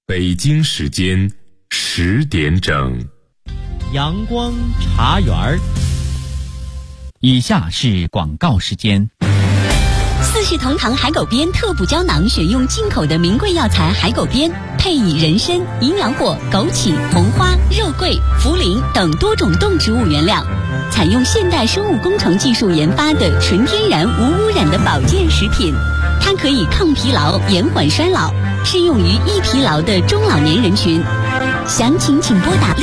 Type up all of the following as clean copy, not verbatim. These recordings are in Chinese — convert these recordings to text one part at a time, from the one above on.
北京时间10点整， 阳光茶园儿。以下是广告时间。 四世同堂海狗鞭特补胶囊选用进口的名贵药材海狗鞭，配以人参、银耳果、枸杞、红花、肉桂、茯苓等多种动植物原料，采用现代生物工程技术研发的纯天然无污染的保健食品。它可以抗疲劳、延缓衰老，适用于易疲劳的中老年人群。详情请拨打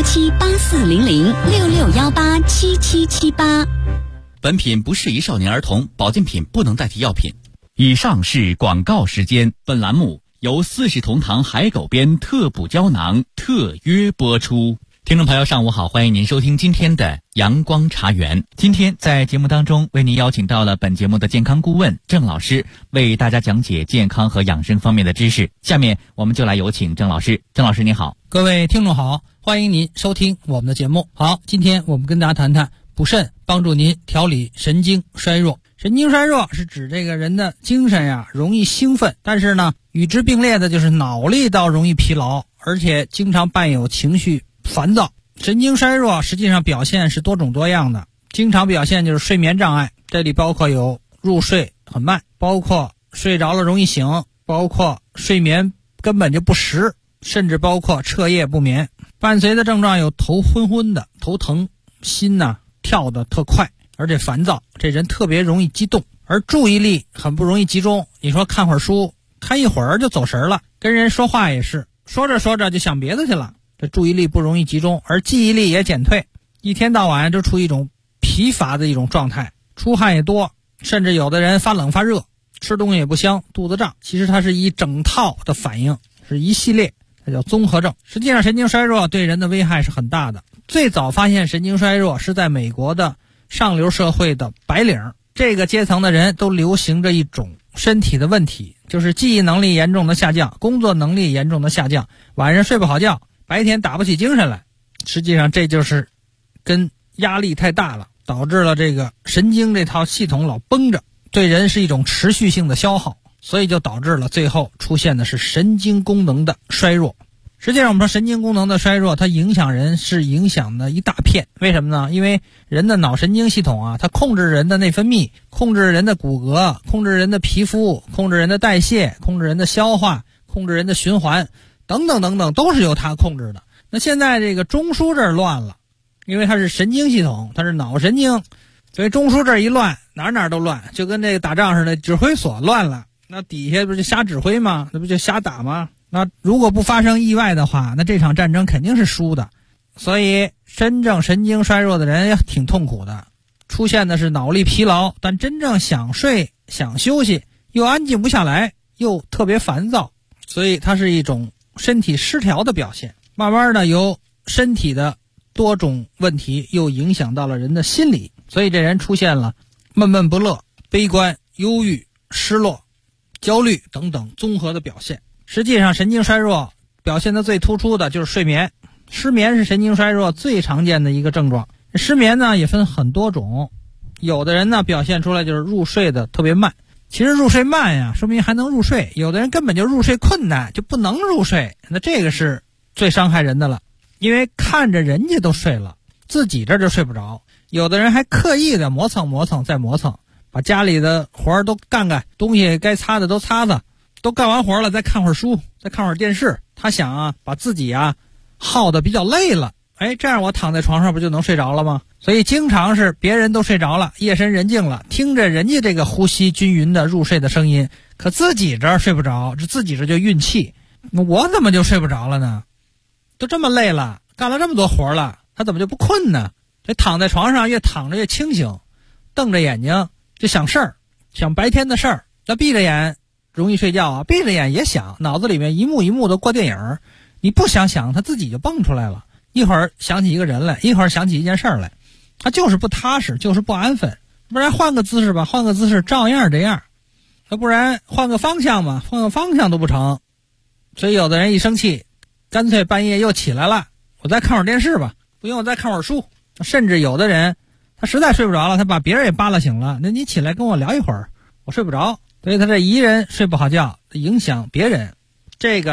6617840066187778。 本品不适宜少年儿童，保健品不能代替药品。以上是广告时间。本栏目由四世同堂海狗鞭特补胶囊特约播出。听众朋友上午好，欢迎您收听今天的阳光茶园。今天在节目当中为您邀请到了本节目的健康顾问郑老师，为大家讲解健康和养生方面的知识。下面我们就来有请郑老师。郑老师您好。 各位听众好，欢迎您收听我们的节目。好，今天我们跟大家谈谈补肾，帮助您调理神经衰弱。神经衰弱是指这个人的精神呀容易兴奋，但是呢与之并列的就是脑力倒容易疲劳，而且经常伴有情绪烦躁。神经衰弱实际上表现是多种多样的，经常表现就是睡眠障碍，这里包括有入睡很慢，包括睡着了容易醒，包括睡眠根本就不实，甚至包括彻夜不眠。伴随的症状有头昏昏的、头疼、心跳得特快，而且烦躁，这人特别容易激动，而注意力很不容易集中。你说看会儿书，看一会儿就走神了，跟人说话也是，说着说着就想别的去了，这注意力不容易集中，而记忆力也减退，一天到晚就处于一种疲乏的一种状态，出汗也多，甚至有的人发冷发热，吃东西也不香，肚子胀。其实它是一整套的反应，是一系列，它叫综合症。实际上神经衰弱对人的危害是很大的。最早发现神经衰弱是在美国的上流社会的白领，这个阶层的人都流行着一种身体的问题，就是记忆能力严重的下降，工作能力严重的下降，晚上睡不好觉，白天打不起精神来。实际上这就是跟压力太大了，导致了这个神经这套系统老绷着，对人是一种持续性的消耗，所以就导致了最后出现的是神经功能的衰弱。实际上我们说神经功能的衰弱，它影响人是影响的一大片。为什么呢？因为人的脑神经系统它控制人的内分泌，控制人的骨骼，控制人的皮肤，控制人的代谢，控制人的消化，控制人的循环等等等等，都是由它控制的。那现在这个中枢这儿乱了，因为它是神经系统，它是脑神经，所以中枢这儿一乱，哪都乱，就跟这个打仗似的，指挥所乱了，那底下不就瞎指挥吗？那不就瞎打吗？那如果不发生意外的话，那这场战争肯定是输的。所以真正神经衰弱的人也挺痛苦的，出现的是脑力疲劳，但真正想睡想休息又安静不下来，又特别烦躁，所以它是一种身体失调的表现。慢慢的由身体的多种问题又影响到了人的心理，所以这人出现了闷闷不乐、悲观、忧郁、失落、焦虑等等综合的表现。实际上神经衰弱表现的最突出的就是睡眠，失眠是神经衰弱最常见的一个症状。失眠呢也分很多种，有的人呢表现出来就是入睡的特别慢，其实入睡慢呀说明还能入睡，有的人根本就入睡困难，就不能入睡，那这个是最伤害人的了，因为看着人家都睡了，自己这就睡不着。有的人还刻意的磨蹭再磨蹭，把家里的活儿都干干，东西该擦的都擦擦，都干完活了再看会儿书，再看会儿电视，他想把自己耗得比较累了，这样我躺在床上不就能睡着了吗？所以经常是别人都睡着了，夜深人静了，听着人家这个呼吸均匀的入睡的声音，可自己这儿睡不着，自己这就运气，我怎么就睡不着了呢？都这么累了，干了这么多活了，他怎么就不困呢？这躺在床上越躺着越清醒，瞪着眼睛就想事儿，想白天的事儿。那闭着眼容易睡觉闭着眼也想，脑子里面一幕一幕的过电影，你不想他自己就蹦出来了，一会儿想起一个人来，一会儿想起一件事儿来，他就是不踏实，就是不安分。不然换个姿势吧，换个姿势照样这样，那不然换个方向嘛，换个方向都不成。所以有的人一生气，干脆半夜又起来了，我再看会儿电视吧，不用我再看会儿书。甚至有的人他实在睡不着了，他把别人也扒拉醒了，那你起来跟我聊一会儿，我睡不着。所以他这一人睡不好觉，影响别人，这个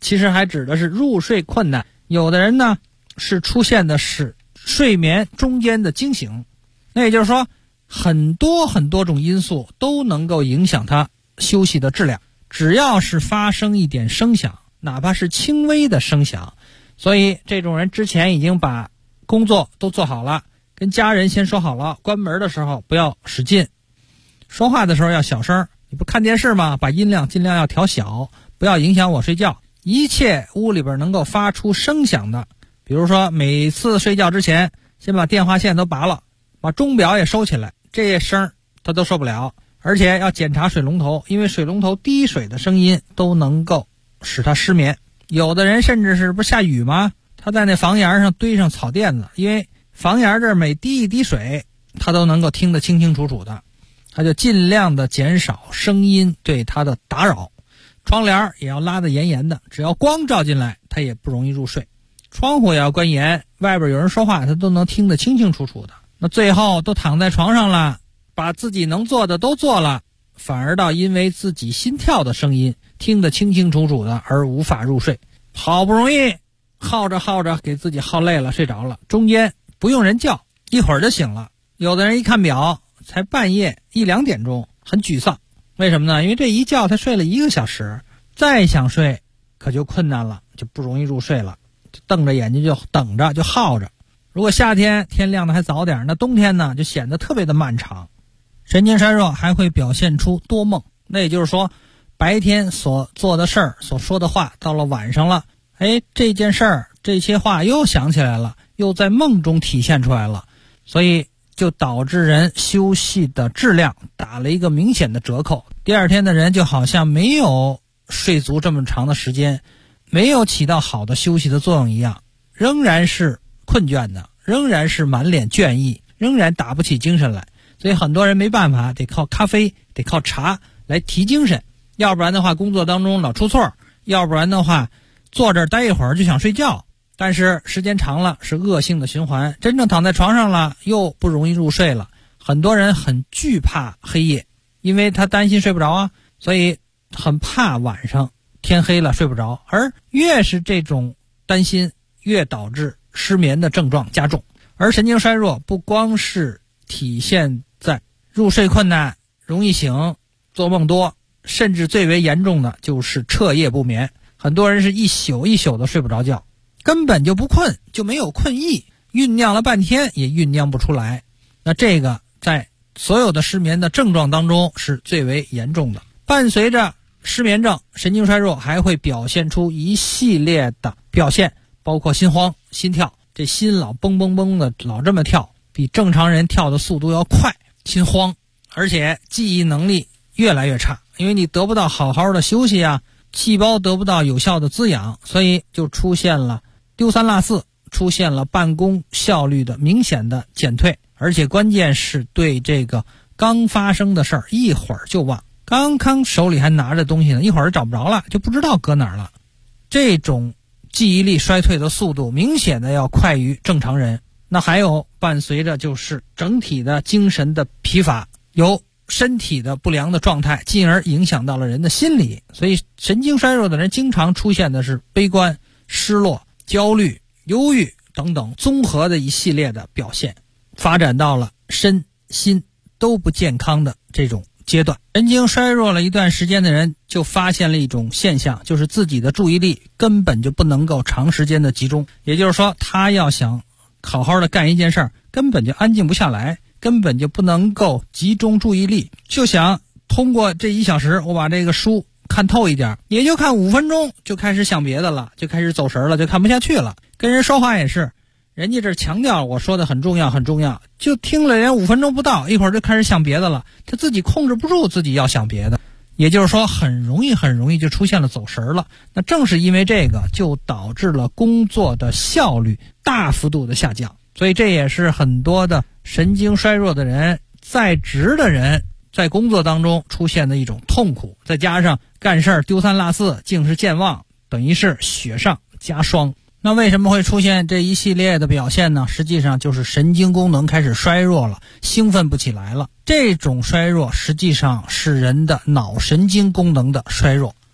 其实还指的是入睡困难。有的人呢是出现的是睡眠中间的惊醒，那也就是说很多种因素都能够影响他休息的质量。只要是发生一点声响，哪怕是轻微的声响，所以这种人之前已经把工作都做好了，跟家人先说好了，关门的时候不要使劲，说话的时候要小声。你不看电视吗？把音量尽量要调小，不要影响我睡觉。一切屋里边能够发出声响的，比如说每次睡觉之前先把电话线都拔了，把钟表也收起来，这些声他都受不了。而且要检查水龙头，因为水龙头滴水的声音都能够使他失眠。有的人甚至是不是下雨吗？他在那房檐上堆上草垫子，因为房檐这儿每滴一滴水他都能够听得清清楚楚的，他就尽量的减少声音对他的打扰。窗帘也要拉得严严的，只要光照进来他也不容易入睡。窗户也要关严，外边有人说话他都能听得清清楚楚的。那最后都躺在床上了，把自己能做的都做了，反而到因为自己心跳的声音听得清清楚楚的而无法入睡。好不容易耗着给自己耗累了，睡着了，中间不用人叫一会儿就醒了。有的人一看表才半夜1、2点钟，很沮丧。为什么呢？因为这一觉他睡了1个小时，再想睡可就困难了，就不容易入睡了，就瞪着眼睛就等着，就耗着。如果夏天天亮的还早点，那冬天呢就显得特别的漫长。神经衰弱还会表现出多梦，那也就是说白天所做的事儿所说的话到了晚上了，这件事儿这些话又想起来了，又在梦中体现出来了，所以就导致人休息的质量打了一个明显的折扣。第二天的人就好像没有睡足这么长的时间，没有起到好的休息的作用一样，仍然是困倦的，仍然是满脸倦意，仍然打不起精神来。所以很多人没办法，得靠咖啡，得靠茶来提精神，要不然的话工作当中老出错，要不然的话坐这儿待一会儿就想睡觉，但是时间长了是恶性的循环，真正躺在床上了又不容易入睡了。很多人很惧怕黑夜，因为他担心睡不着啊，所以很怕晚上天黑了睡不着，而越是这种担心越导致失眠的症状加重。而神经衰弱不光是体现在入睡困难、容易醒、做梦多，甚至最为严重的就是彻夜不眠。很多人是一宿一宿的睡不着觉，根本就不困，就没有困意，酝酿了半天也酝酿不出来。那这个在所有的失眠的症状当中是最为严重的。伴随着失眠症，神经衰弱还会表现出一系列的表现，包括心慌、心跳，这心老蹦蹦蹦的老这么跳，比正常人跳的速度要快，心慌，而且记忆能力越来越差，因为你得不到好好的休息啊，细胞得不到有效的滋养，所以就出现了丢三落四，出现了办公效率的明显的减退，而且关键是对这个刚发生的事儿一会儿就忘，刚刚手里还拿着东西呢，一会儿找不着了，就不知道搁哪儿了。这种记忆力衰退的速度明显的要快于正常人。那还有伴随着就是整体的精神的疲乏，由身体的不良的状态进而影响到了人的心理。所以神经衰弱的人经常出现的是悲观、失落、焦虑、忧郁等等综合的一系列的表现，发展到了身心都不健康的这种阶段。神经衰弱了一段时间的人就发现了一种现象，就是自己的注意力根本就不能够长时间的集中，也就是说他要想好好的干一件事儿，根本就安静不下来，根本就不能够集中注意力，就想通过这1小时我把这个书看透一点，也就看5分钟就开始想别的了，就开始走神了，就看不下去了。跟人说话也是，人家这强调我说的很重要很重要，就听了连5分钟不到，一会儿就开始想别的了，他自己控制不住自己要想别的，也就是说很容易就出现了走神了。那正是因为这个，就导致了工作的效率大幅度的下降。所以这也是很多的神经衰弱的人，在职的人在工作当中出现的一种痛苦，再加上干事丢三落四，竟是健忘，等于是雪上加霜。那为什么会出现这一系列的表现呢？实际上就是神经功能开始衰弱了，兴奋不起来了。这种衰弱实际上是人的脑神经功能的衰弱。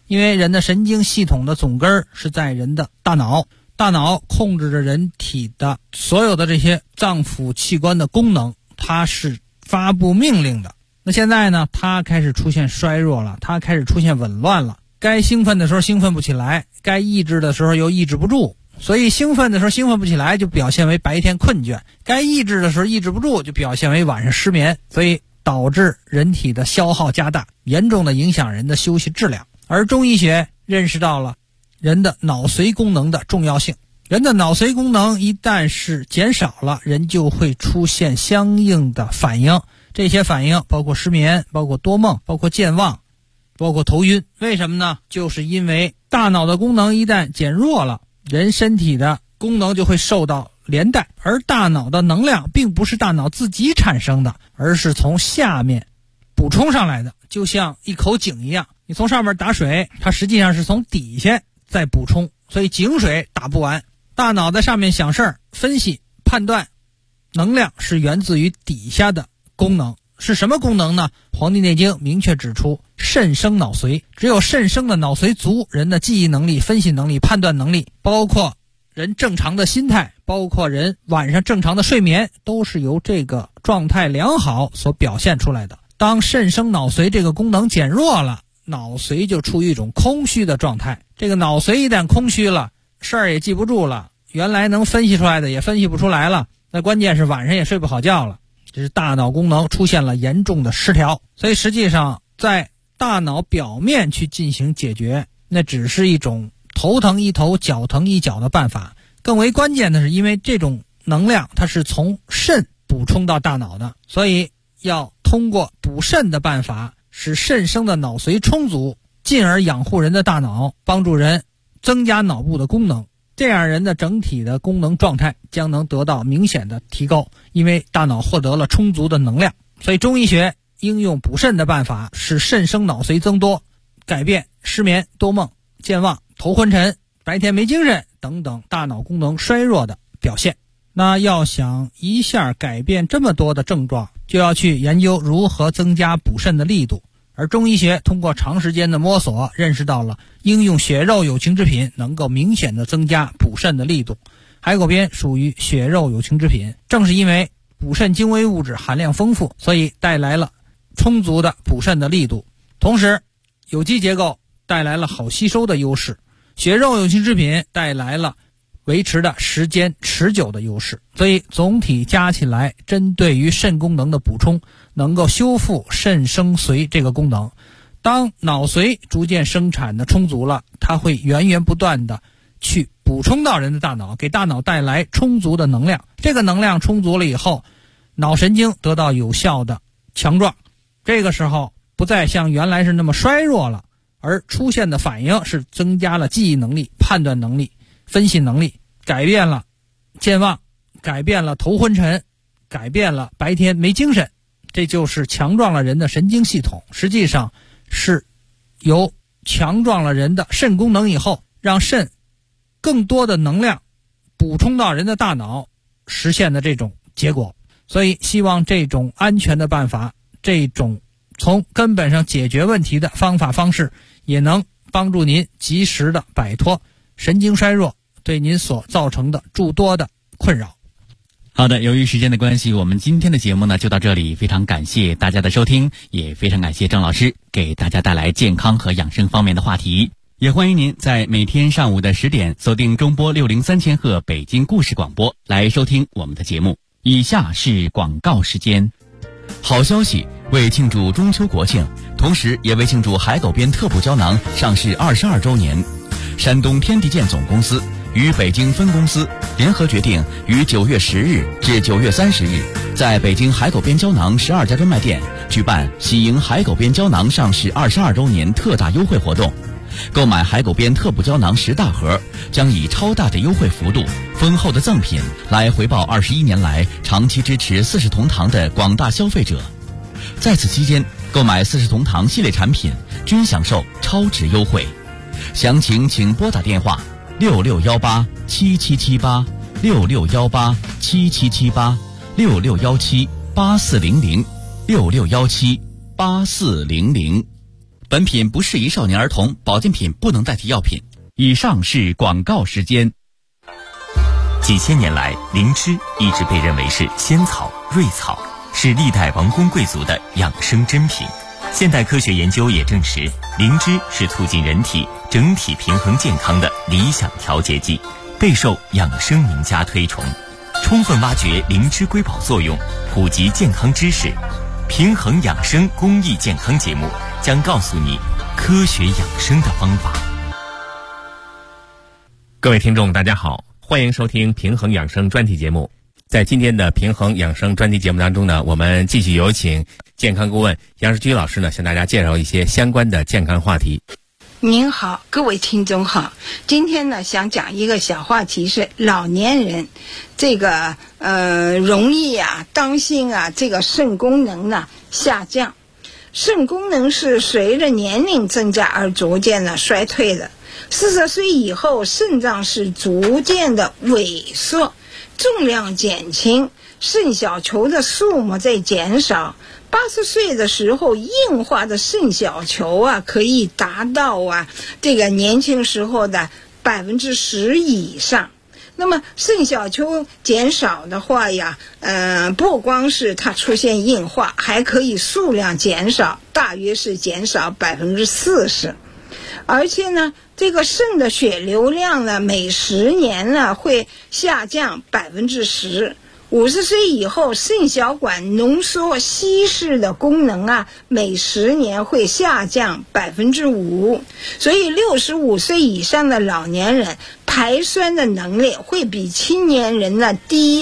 因为人的神经系统的总根是在人的大脑，大脑控制着人体的所有的这些脏腑器官的功能，它是发布命令的。那现在呢，它开始出现衰弱了，它开始出现紊乱了，该兴奋的时候兴奋不起来，该抑制的时候又抑制不住，所以兴奋的时候兴奋不起来，就表现为白天困倦，该抑制的时候抑制不住，就表现为晚上失眠，所以导致人体的消耗加大，严重的影响人的休息质量。而中医学认识到了人的脑髓功能的重要性，人的脑髓功能一旦是减少了，人就会出现相应的反应，这些反应包括失眠，包括多梦，包括健忘，包括头晕。为什么呢？就是因为大脑的功能一旦减弱了，人身体的功能就会受到连带，而大脑的能量并不是大脑自己产生的，而是从下面补充上来的，就像一口井一样，你从上面打水，它实际上是从底下再补充，所以井水打不完。大脑在上面想事儿、分析、判断，能量是源自于底下的功能。是什么功能呢？黄帝内经明确指出，肾生脑髓，只有肾生的脑髓足，人的记忆能力、分析能力、判断能力，包括人正常的心态，包括人晚上正常的睡眠，都是由这个状态良好所表现出来的。当肾生脑髓这个功能减弱了，脑髓就处于一种空虚的状态。这个脑髓一旦空虚了，事儿也记不住了，原来能分析出来的也分析不出来了，那关键是晚上也睡不好觉了，这是大脑功能出现了严重的失调。所以实际上在大脑表面去进行解决，那只是一种头疼一头脚疼一脚的办法。更为关键的是，因为这种能量它是从肾补充到大脑的，所以要通过补肾的办法，使肾生的脑髓充足，进而养护人的大脑，帮助人增加脑部的功能，这样人的整体的功能状态将能得到明显的提高，因为大脑获得了充足的能量。所以中医学应用补肾的办法，使肾生脑髓增多，改变失眠、多梦、健忘、头昏沉、白天没精神等等大脑功能衰弱的表现。那要想一下改变这么多的症状，就要去研究如何增加补肾的力度。而中医学通过长时间的摸索，认识到了应用血肉有情之品能够明显的增加补肾的力度。海狗鞭属于血肉有情之品，正是因为补肾精微物质含量丰富，所以带来了充足的补肾的力度，同时有机结构带来了好吸收的优势，血肉有情之品带来了维持的时间持久的优势。所以总体加起来，针对于肾功能的补充，能够修复肾生髓这个功能。当脑髓逐渐生产的充足了，它会源源不断的去补充到人的大脑，给大脑带来充足的能量。这个能量充足了以后，脑神经得到有效的强壮，这个时候不再像原来是那么衰弱了，而出现的反应是增加了记忆能力、判断能力、分析能力，改变了健忘，改变了头昏沉，改变了白天没精神，这就是强壮了人的神经系统。实际上是由强壮了人的肾功能以后，让肾更多的能量补充到人的大脑，实现的这种结果。所以希望这种安全的办法，这种从根本上解决问题的方法方式，也能帮助您及时的摆脱神经衰弱对您所造成的诸多的困扰。 好的，由于时间的关系，我们今天的节目呢就到这里，非常感谢大家的收听，也非常感谢郑老师给大家带来健康和养生方面的话题。也欢迎您在每天上午的10点锁定中波603千赫北京故事广播来收听我们的节目。以下是广告时间。好消息，为庆祝中秋国庆，同时也为庆祝海狗鞭特补胶囊上市22周年，山东天地健总公司与北京分公司联合决定，于9月10日至9月30日，在北京海狗鞭胶囊12家专卖店举办喜迎海狗鞭胶囊上市22周年特大优惠活动。购买海狗鞭特补胶囊10大盒，将以超大的优惠幅度、丰厚的赠品来回报21年来长期支持四世同堂的广大消费者。在此期间，购买四世同堂系列产品均享受超值优惠。详情请拨打电话66187778 66187778 66178400 66178400。 本品不适宜少年儿童，保健品不能代替药品。以上是广告时间。 几千年来，灵芝一直被认为是仙草、瑞草，是历代王公贵族的养生珍品。现代科学研究也证实，灵芝是促进人体整体平衡健康的理想调节剂，备受养生名家推崇。充分挖掘灵芝瑰宝作用，普及健康知识，平衡养生公益健康节目将告诉你科学养生的方法。 各位听众大家好，欢迎收听平衡养生专题节目。在今天的平衡养生专题节目当中呢，我们继续有请健康顾问杨世军老师呢，向大家介绍一些相关的健康话题。 您好，各位听众好，今天呢想讲一个小话题，是老年人这个容易当心这个肾功能呢下降。肾功能是随着年龄增加而逐渐的衰退的。40岁以后，肾脏是逐渐的萎缩，重量减轻，肾小球的数目在减少。80岁的时候，硬化的肾小球可以达到这个年轻时候的10%以上。那么肾小球减少的话不光是它出现硬化，还可以数量减少，大约是减少40%。而且呢，这个肾的血流量呢，每10年呢会下降10%。50岁以后，肾小管浓缩稀释的功能每10年会下降5%。所以65岁以上的老年人排酸的能力会比青年人呢低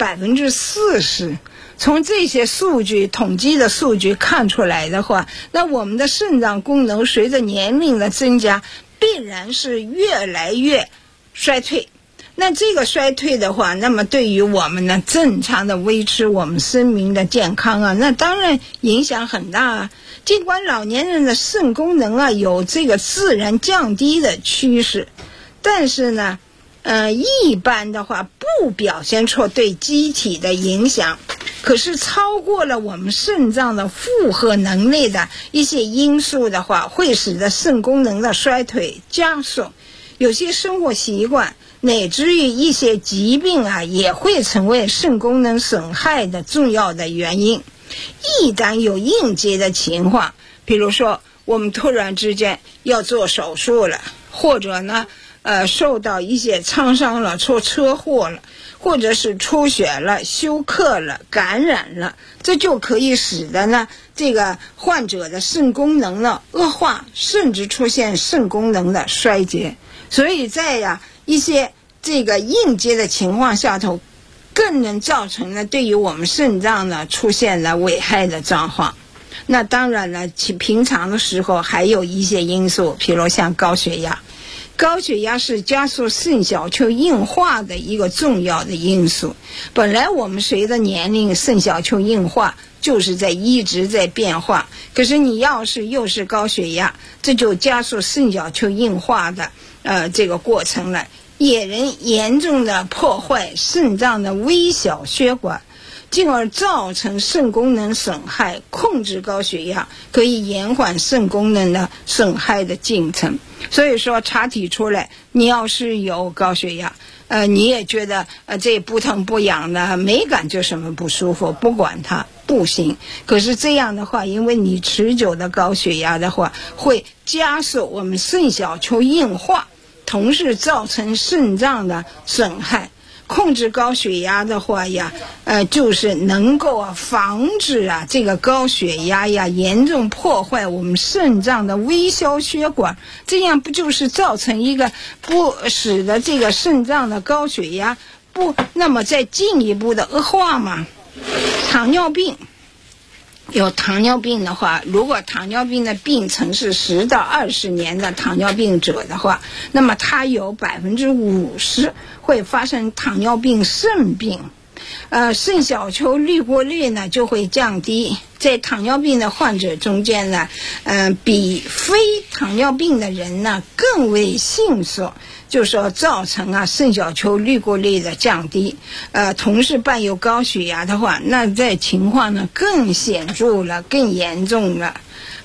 40%。从这些数据统计的数据看出来的话，那我们的肾脏功能随着年龄的增加，必然是越来越衰退。那这个衰退的话，那么对于我们呢正常的维持我们生命的健康那当然影响很大尽管老年人的肾功能有这个自然降低的趋势，但是呢一般的话不表现出对机体的影响。可是超过了我们肾脏的负荷能力的一些因素的话，会使得肾功能的衰退加速。有些生活习惯乃至于一些疾病也会成为肾功能损害的重要的原因。一旦有应激的情况，比如说我们突然之间要做手术了，或者呢受到一些创伤了，出车祸了，或者是出血了、休克了、感染了，这就可以使得呢这个患者的肾功能呢恶化，甚至出现肾功能的衰竭。所以在一些这个应激的情况下头，更能造成呢对于我们肾脏呢出现了危害的状况。那当然了，平常的时候还有一些因素，比如像高血压。高血压是加速肾小球硬化的一个重要的因素。本来我们随着年龄，肾小球硬化就是一直在变化，可是你要是又是高血压，这就加速肾小球硬化的这个过程了，也能严重的破坏肾脏的微小血管，进而造成肾功能损害。控制高血压可以延缓肾功能的损害的进程。所以说查体出来你要是有高血压，你也觉得这不疼不痒的，没感觉什么不舒服，不管它不行。可是这样的话，因为你持久的高血压的话，会加速我们肾小球硬化，同时造成肾脏的损害。控制高血压的话就是能够防止这个高血压严重破坏我们肾脏的微小血管，这样不就是造成一个不使得这个肾脏的高血压不那么再进一步的恶化吗？糖尿病。有糖尿病的话，如果糖尿病的病程是10到20年的糖尿病者的话，那么他有50%会发生糖尿病肾病。肾小球滤过率呢就会降低。在糖尿病的患者中间呢比非糖尿病的人呢更为迅速，就是说造成肾小球滤过率的降低。同时伴有高血压的话，那这情况呢更显著了，更严重了。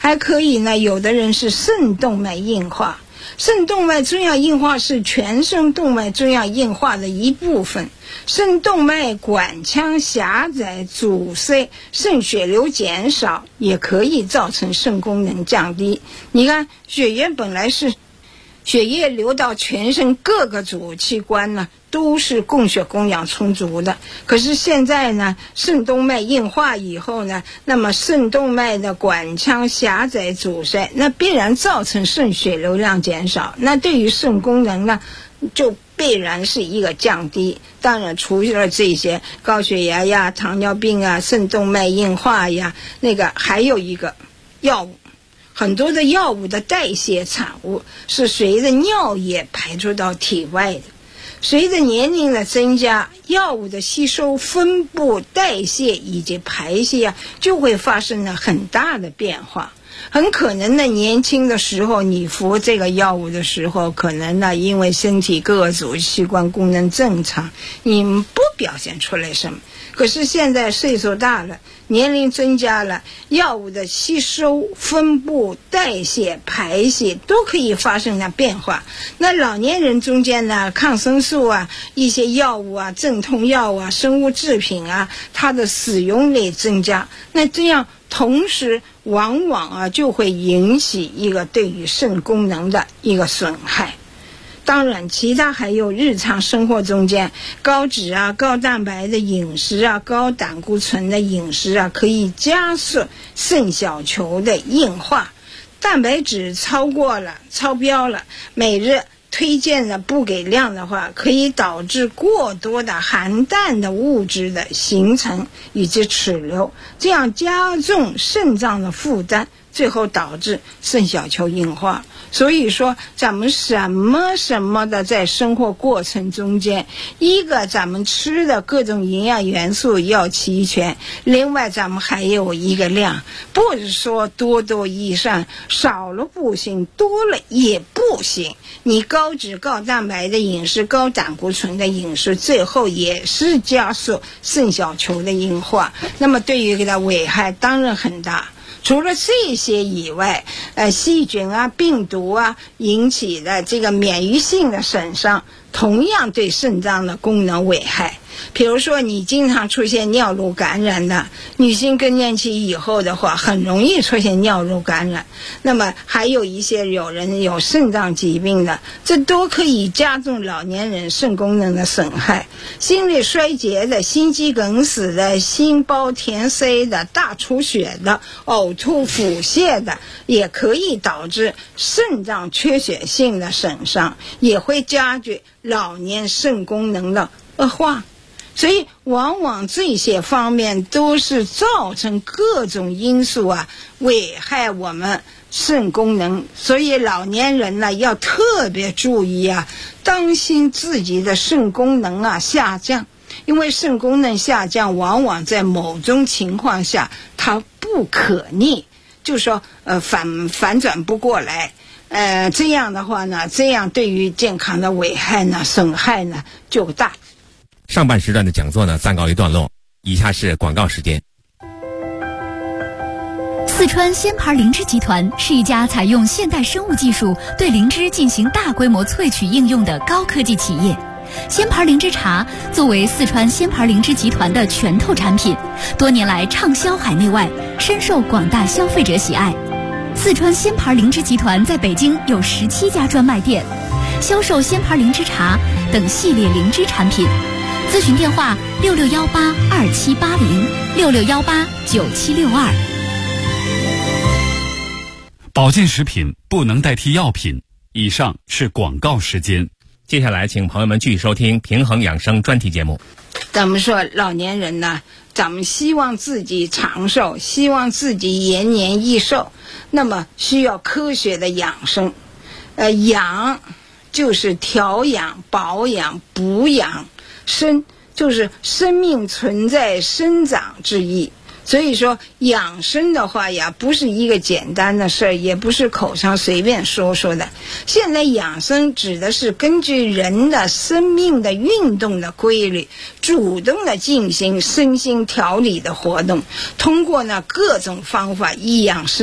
还可以呢，有的人是肾动脉硬化。肾动脉粥样硬化是全身动脉粥样硬化的一部分，肾动脉管腔狭窄阻塞，肾血流减少，也可以造成肾功能降低。你看，血液本来是血液流到全身各个主器官呢，都是供血供氧充足的。可是现在呢，肾动脉硬化以后呢，那么肾动脉的管腔狭窄阻塞，那必然造成肾血流量减少，那对于肾功能呢，就必然是一个降低。当然除了这些高血压呀、糖尿病啊、肾动脉硬化呀，那个还有一个药物。很多的药物的代谢产物是随着尿液排出到体外的。随着年龄的增加，药物的吸收、分布、代谢以及排泄就会发生了很大的变化。很可能呢，年轻的时候你服这个药物的时候，可能呢因为身体各个主器官功能正常，你不表现出来什么。可是现在岁数大了，年龄增加了，药物的吸收、分布、代谢、排泄都可以发生了变化。那老年人中间呢，抗生素啊、一些药物啊、镇痛药啊、生物制品啊，它的使用率增加，那这样同时往往就会引起一个对于肾功能的一个损害。当然其他还有日常生活中间高脂啊、高蛋白的饮食啊、高胆固醇的饮食啊，可以加速肾小球的硬化。蛋白质超标了，每日推荐的不给量的话，可以导致过多的含氮的物质的形成以及齿留，这样加重肾脏的负担，最后导致肾小球硬化。所以说咱们什么的在生活过程中间，一个咱们吃的各种营养元素要齐全，另外咱们还有一个量，不是说多益善，少了不行，多了也不行。你高脂高蛋白的饮食、高胆固醇的饮食，最后也是加速肾小球的硬化，那么对于它的危害当然很大。除了这些以外，细菌啊、病毒啊引起的这个免疫性的损伤，同样对肾脏的功能危害。比如说你经常出现尿路感染的女性，更年期以后的话，很容易出现尿路感染。那么还有一些有人有肾脏疾病的，这都可以加重老年人肾功能的损害。心力衰竭的、心肌梗死的、心包填塞的、大出血的、呕吐腹泻的，也可以导致肾脏缺血性的损伤，也会加剧老年肾功能的恶化。所以往往这些方面都是造成各种因素危害我们肾功能。所以老年人呢要特别注意当心自己的肾功能下降。因为肾功能下降往往在某种情况下它不可逆，就是说反转不过来。这样的话呢，这样对于健康的危害呢、损害呢就大。 上半时段的讲座呢暂告一段落，以下是广告时间。 四川仙牌灵芝集团是一家采用现代生物技术对灵芝进行大规模萃取应用的高科技企业。仙牌灵芝茶作为四川仙牌灵芝集团的拳头产品，多年来畅销海内外，深受广大消费者喜爱。四川仙牌灵芝集团在北京有17家专卖店，销售仙牌灵芝茶等系列灵芝产品。咨询电话6618278066189762。 保健食品不能代替药品。以上是广告时间。 接下来请朋友们继续收听平衡养生专题节目。 咱们说老年人呢，咱们希望自己长寿，希望自己延年益寿，那么需要科学的养生。养就是调养、保养、补养，生就是生命存在、生长之意。所以说养生的话不是一个简单的事儿，也不是口上随便说说的。现在养生指的是根据人的生命的运动的规律，主动的进行身心调理的活动，通过各种方法益养生命。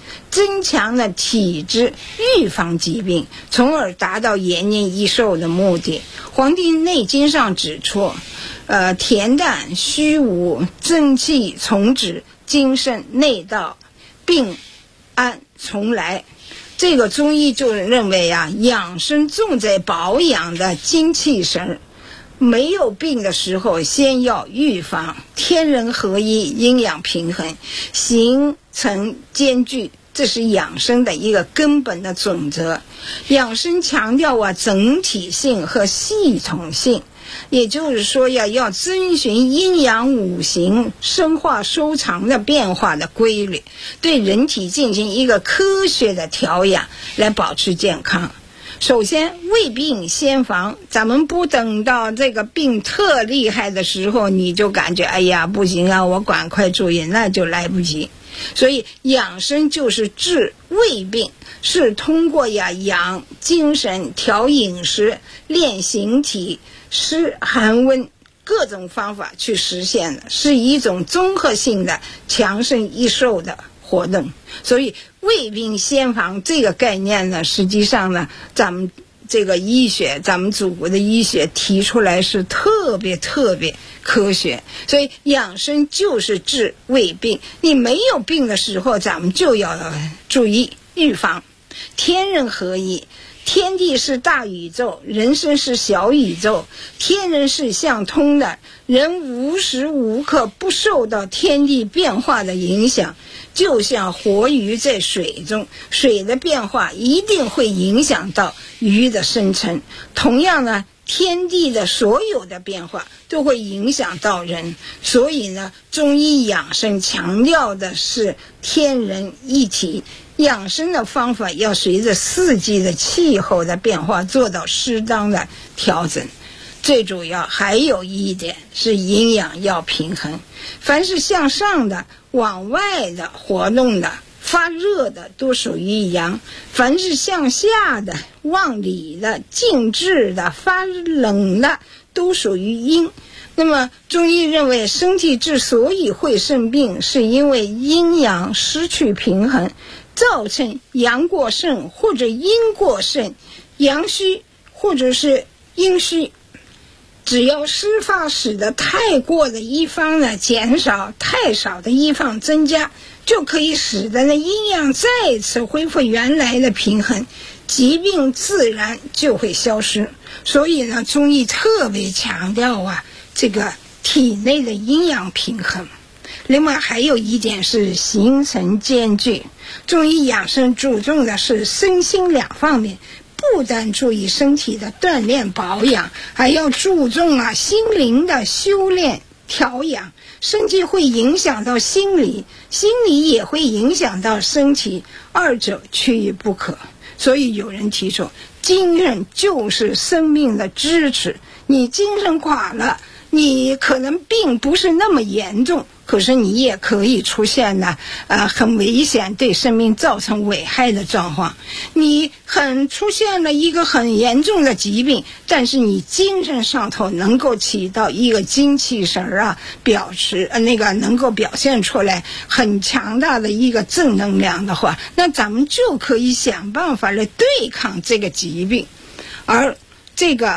增强了体质，预防疾病，从而达到延年益寿的目的。《黄帝内经》上指出，恬淡虚无，正气从止，精神内道，病安从来。这个中医就认为养生重在保养的精气神，没有病的时候先要预防，天人合一，阴阳平衡，形成兼具，这是养生的一个根本的准则。养生强调整体性和系统性，也就是说要遵循阴阳五行生化收藏的变化的规律，对人体进行一个科学的调养，来保持健康。首先，未病先防，咱们不等到这个病特厉害的时候，你就感觉不行我赶快注意，那就来不及。所以养生就是治未病，是通过养精神、调饮食、练形体、湿寒温各种方法去实现的，是一种综合性的强身益寿的活动。所以未病先防这个概念呢，实际上呢，咱们这个医学，咱们祖国的医学提出来是特别科学。所以养生就是治未病，你没有病的时候，咱们就要注意预防。天人合一，天地是大宇宙，人生是小宇宙，天人是相通的，人无时无刻不受到天地变化的影响，就像活鱼在水中，水的变化一定会影响到鱼的生存。同样呢，天地的所有的变化都会影响到人。所以呢，中医养生强调的是天人一体，养生的方法要随着四季的气候的变化做到适当的调整。最主要还有一点是营养要平衡，凡是向上的、往外的活动的、发热的都属于阳，凡是向下的、往里的、静置的、发冷的都属于阴。那么中医认为，身体之所以会生病，是因为阴阳失去平衡，造成阳过盛或者阴过盛，阳虚或者是阴虚。只要湿发使得太过的一方呢减少，太少的一方增加，就可以使得阴阳再次恢复原来的平衡，疾病自然就会消失。所以呢，中医特别强调这个体内的阴阳平衡。另外还有一点是形成兼具，中医养生注重的是身心两方面，不单注意身体的锻炼保养，还要注重心灵的修炼调养。身体会影响到心理，心理也会影响到身体，二者缺一不可。所以有人提出，精神就是生命的支持，你精神垮了，你可能病不是那么严重，可是你也可以出现很危险，对生命造成危害的状况。你出现了一个很严重的疾病，但是你精神上头能够起到一个精气神能够表现出来很强大的一个正能量的话，那咱们就可以想办法来对抗这个疾病。而这个